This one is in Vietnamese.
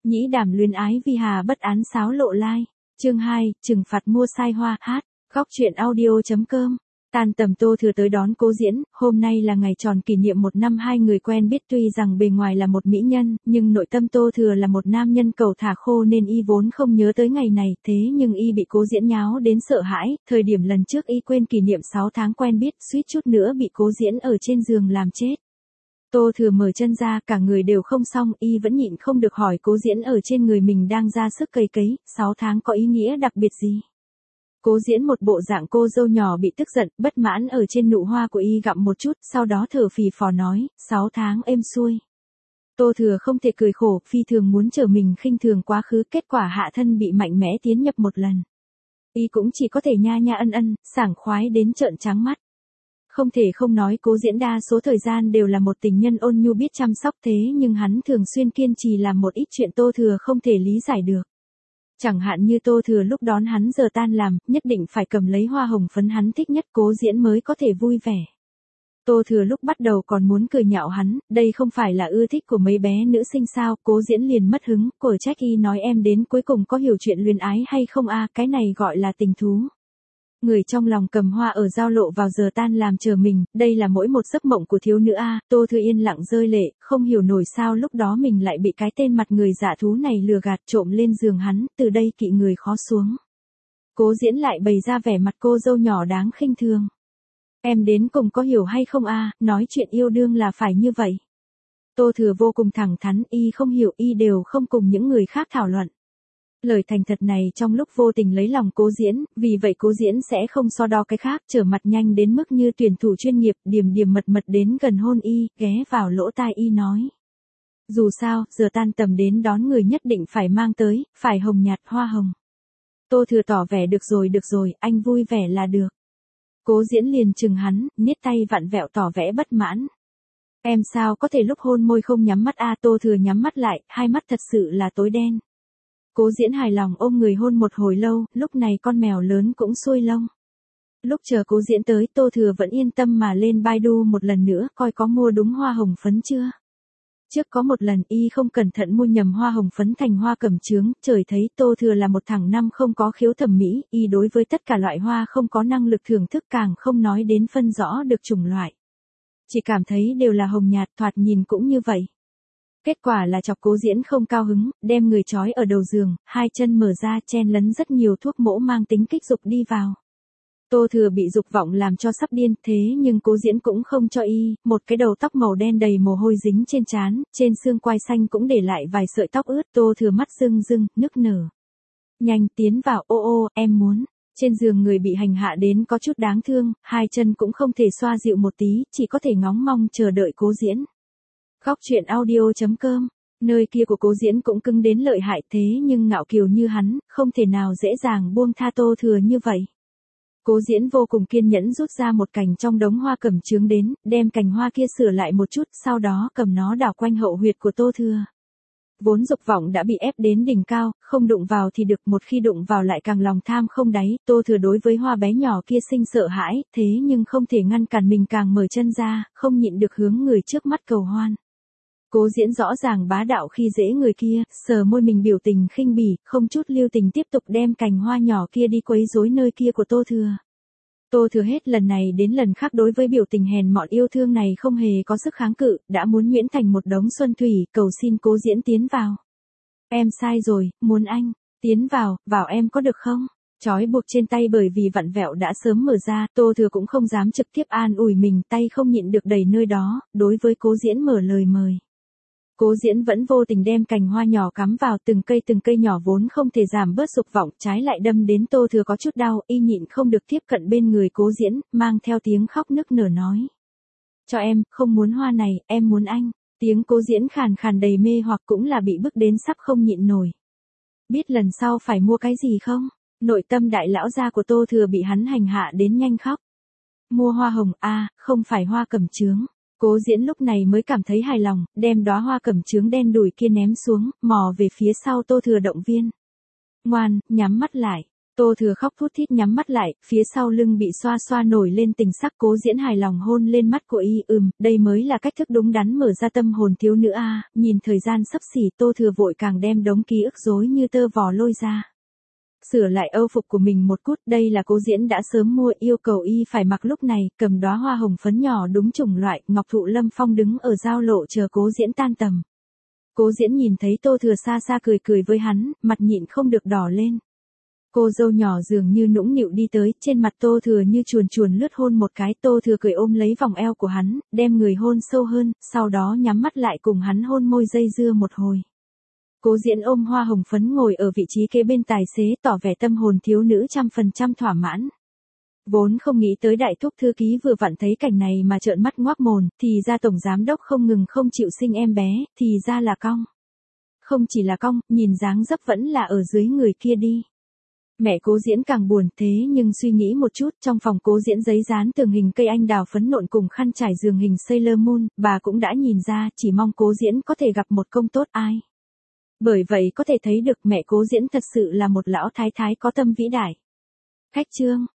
Nhĩ đàm luyến ái vi hà bất án sáo lộ lai. Chương 2, trừng phạt mua sai hoa, hát. Góc truyện audio.com. Tan tầm Tô Thừa tới đón Cố Diễn, hôm nay là ngày tròn kỷ niệm 1 năm hai người quen biết, tuy rằng bề ngoài là một mỹ nhân, nhưng nội tâm Tô Thừa là một nam nhân cẩu thả khô nên y vốn không nhớ tới ngày này, thế nhưng y bị Cố Diễn nháo đến sợ hãi, thời điểm lần trước y quên kỷ niệm 6 tháng quen biết, suýt chút nữa bị Cố Diễn ở trên giường làm chết. Tô Thừa mở chân ra, cả người đều không xong, y vẫn nhịn không được hỏi Cố Diễn ở trên người mình đang ra sức cày cấy, 6 tháng có ý nghĩa đặc biệt gì? Cố Diễn một bộ dạng cô dâu nhỏ bị tức giận, bất mãn ở trên nụ hoa của y gặm một chút, sau đó thở phì phò nói, 6 tháng êm xuôi. Tô Thừa không thể cười khổ, phi thường muốn trở mình khinh thường quá khứ, kết quả hạ thân bị mạnh mẽ tiến nhập một lần. Y cũng chỉ có thể nha nha ân ân, sảng khoái đến trợn trắng mắt. Không thể không nói Cố Diễn đa số thời gian đều là một tình nhân ôn nhu biết chăm sóc, thế nhưng hắn thường xuyên kiên trì làm một ít chuyện Tô Thừa không thể lý giải được. Chẳng hạn như Tô Thừa lúc đón hắn giờ tan làm, nhất định phải cầm lấy hoa hồng phấn hắn thích nhất, Cố Diễn mới có thể vui vẻ. Tô Thừa lúc bắt đầu còn muốn cười nhạo hắn, đây không phải là ưa thích của mấy bé nữ sinh sao? Cố Diễn liền mất hứng, của trách y nói em đến cuối cùng có hiểu chuyện luyến ái hay không a, cái này gọi là tình thú. Người trong lòng cầm hoa ở giao lộ vào giờ tan làm chờ mình, đây là mỗi một giấc mộng của thiếu nữ a. Tô Thừa yên lặng rơi lệ, không hiểu nổi sao lúc đó mình lại bị cái tên mặt người dạ thú này lừa gạt, trộm lên giường hắn, từ đây kỵ người khó xuống. Cố Diễn lại bày ra vẻ mặt cô dâu nhỏ đáng khinh thường. Em đến cùng có hiểu hay không a, nói chuyện yêu đương là phải như vậy. Tô Thừa vô cùng thẳng thắn, y không hiểu, y đều không cùng những người khác thảo luận. Lời thành thật này trong lúc vô tình lấy lòng Cố Diễn, vì vậy Cố Diễn sẽ không so đo cái khác, trở mặt nhanh đến mức như tuyển thủ chuyên nghiệp, điềm điềm mật mật đến gần hôn y, ghé vào lỗ tai y nói. Dù sao, giờ tan tầm đến đón người nhất định phải mang tới, phải hồng nhạt hoa hồng. Tô Thừa tỏ vẻ được rồi, anh vui vẻ là được. Cố Diễn liền chừng hắn, niết tay vặn vẹo tỏ vẻ bất mãn. Em sao có thể lúc hôn môi không nhắm mắt a? Tô Thừa nhắm mắt lại, hai mắt thật sự là tối đen. Cố Diễn hài lòng ôm người hôn một hồi lâu, lúc này con mèo lớn cũng xuôi lông. Lúc chờ Cố Diễn tới, Tô Thừa vẫn yên tâm mà lên Baidu một lần nữa, coi có mua đúng hoa hồng phấn chưa. Trước có một lần y không cẩn thận mua nhầm hoa hồng phấn thành hoa cẩm chướng, trời thấy Tô Thừa là một thằng năm không có khiếu thẩm mỹ, y đối với tất cả loại hoa không có năng lực thưởng thức, càng không nói đến phân rõ được chủng loại. Chỉ cảm thấy đều là hồng nhạt, thoạt nhìn cũng như vậy. Kết quả là chọc Cố Diễn không cao hứng, đem người trói ở đầu giường, hai chân mở ra chen lấn rất nhiều thuốc mỗ mang tính kích dục đi vào. Tô Thừa bị dục vọng làm cho sắp điên, thế nhưng Cố Diễn cũng không cho y, một cái đầu tóc màu đen đầy mồ hôi dính trên trán, trên xương quai xanh cũng để lại vài sợi tóc ướt. Tô Thừa mắt rưng rưng, nức nở. Nhanh tiến vào, ô em muốn. Trên giường người bị hành hạ đến có chút đáng thương, hai chân cũng không thể xoa dịu một tí, chỉ có thể ngóng mong chờ đợi Cố Diễn. Góc truyện audio.com. Nơi kia của Cố Diễn cũng cứng đến lợi hại, thế nhưng ngạo kiều như hắn, không thể nào dễ dàng buông tha Tô Thừa như vậy. Cố Diễn vô cùng kiên nhẫn rút ra một cành trong đống hoa cẩm chướng đến, đem cành hoa kia sửa lại một chút, sau đó cầm nó đảo quanh hậu huyệt của Tô Thừa. Vốn dục vọng đã bị ép đến đỉnh cao, không đụng vào thì được, một khi đụng vào lại càng lòng tham không đáy. Tô Thừa đối với hoa bé nhỏ kia sinh sợ hãi, thế nhưng không thể ngăn cản mình càng mở chân ra, không nhịn được hướng người trước mắt cầu hoan. Cố Diễn rõ ràng bá đạo khi dễ người kia, sờ môi mình biểu tình khinh bỉ, không chút lưu tình tiếp tục đem cành hoa nhỏ kia đi quấy rối nơi kia của Tô Thừa. Tô Thừa hết lần này đến lần khác đối với biểu tình hèn mọn yêu thương này không hề có sức kháng cự, đã muốn nhuyễn thành một đống xuân thủy, cầu xin Cố Diễn tiến vào. Em sai rồi, muốn anh, tiến vào em có được không? Trói buộc trên tay bởi vì vặn vẹo đã sớm mở ra, Tô Thừa cũng không dám trực tiếp an ủi mình, tay không nhịn được đẩy nơi đó, đối với Cố Diễn mở lời mời. Cố Diễn vẫn vô tình đem cành hoa nhỏ cắm vào, từng cây nhỏ vốn không thể giảm bớt dục vọng, trái lại đâm đến Tô Thừa có chút đau, y nhịn không được tiếp cận bên người Cố Diễn, mang theo tiếng khóc nức nở nói. Cho em, không muốn hoa này, em muốn anh. Tiếng Cố Diễn khàn khàn đầy mê hoặc, cũng là bị bức đến sắp không nhịn nổi. Biết lần sau phải mua cái gì không? Nội tâm đại lão gia của Tô Thừa bị hắn hành hạ đến nhanh khóc. Mua hoa hồng a, không phải hoa cẩm chướng. Cố Diễn lúc này mới cảm thấy hài lòng, đem đóa hoa cẩm chướng đen đủi kia ném xuống, mò về phía sau Tô Thừa động viên. Ngoan, nhắm mắt lại. Tô Thừa khóc thút thít nhắm mắt lại, phía sau lưng bị xoa xoa nổi lên tình sắc. Cố Diễn hài lòng hôn lên mắt của y, đây mới là cách thức đúng đắn mở ra tâm hồn thiếu nữ a. Nhìn thời gian sắp xỉ, Tô Thừa vội càng đem đống ký ức rối như tơ vò lôi ra. Sửa lại âu phục của mình một cút, đây là Cố Diễn đã sớm mua, yêu cầu y phải mặc lúc này, cầm đóa hoa hồng phấn nhỏ đúng chủng loại. Ngọc Thụ Lâm Phong đứng ở giao lộ chờ Cố Diễn tan tầm. Cố Diễn nhìn thấy Tô Thừa xa xa cười cười với hắn, mặt nhịn không được đỏ lên. Cô dâu nhỏ dường như nũng nịu đi tới, trên mặt Tô Thừa như chuồn chuồn lướt hôn một cái. Tô Thừa cười ôm lấy vòng eo của hắn, đem người hôn sâu hơn, sau đó nhắm mắt lại cùng hắn hôn môi dây dưa một hồi. Cố Diễn ôm hoa hồng phấn ngồi ở vị trí kế bên tài xế, tỏ vẻ tâm hồn thiếu nữ 100% thỏa mãn. Vốn không nghĩ tới đại thúc thư ký vừa vặn thấy cảnh này mà trợn mắt ngoác mồm, thì ra tổng giám đốc không ngừng không chịu sinh em bé, thì ra là cong. Không chỉ là cong, nhìn dáng dấp vẫn là ở dưới người kia đi. Mẹ Cố Diễn càng buồn, thế nhưng suy nghĩ một chút, trong phòng Cố Diễn giấy dán tường hình cây anh đào phấn nộn cùng khăn trải giường hình Sailor Moon, bà cũng đã nhìn ra, chỉ mong Cố Diễn có thể gặp một công tốt ai. Bởi vậy có thể thấy được mẹ Cố Diễn thật sự là một lão thái thái có tâm vĩ đại. Khách trương.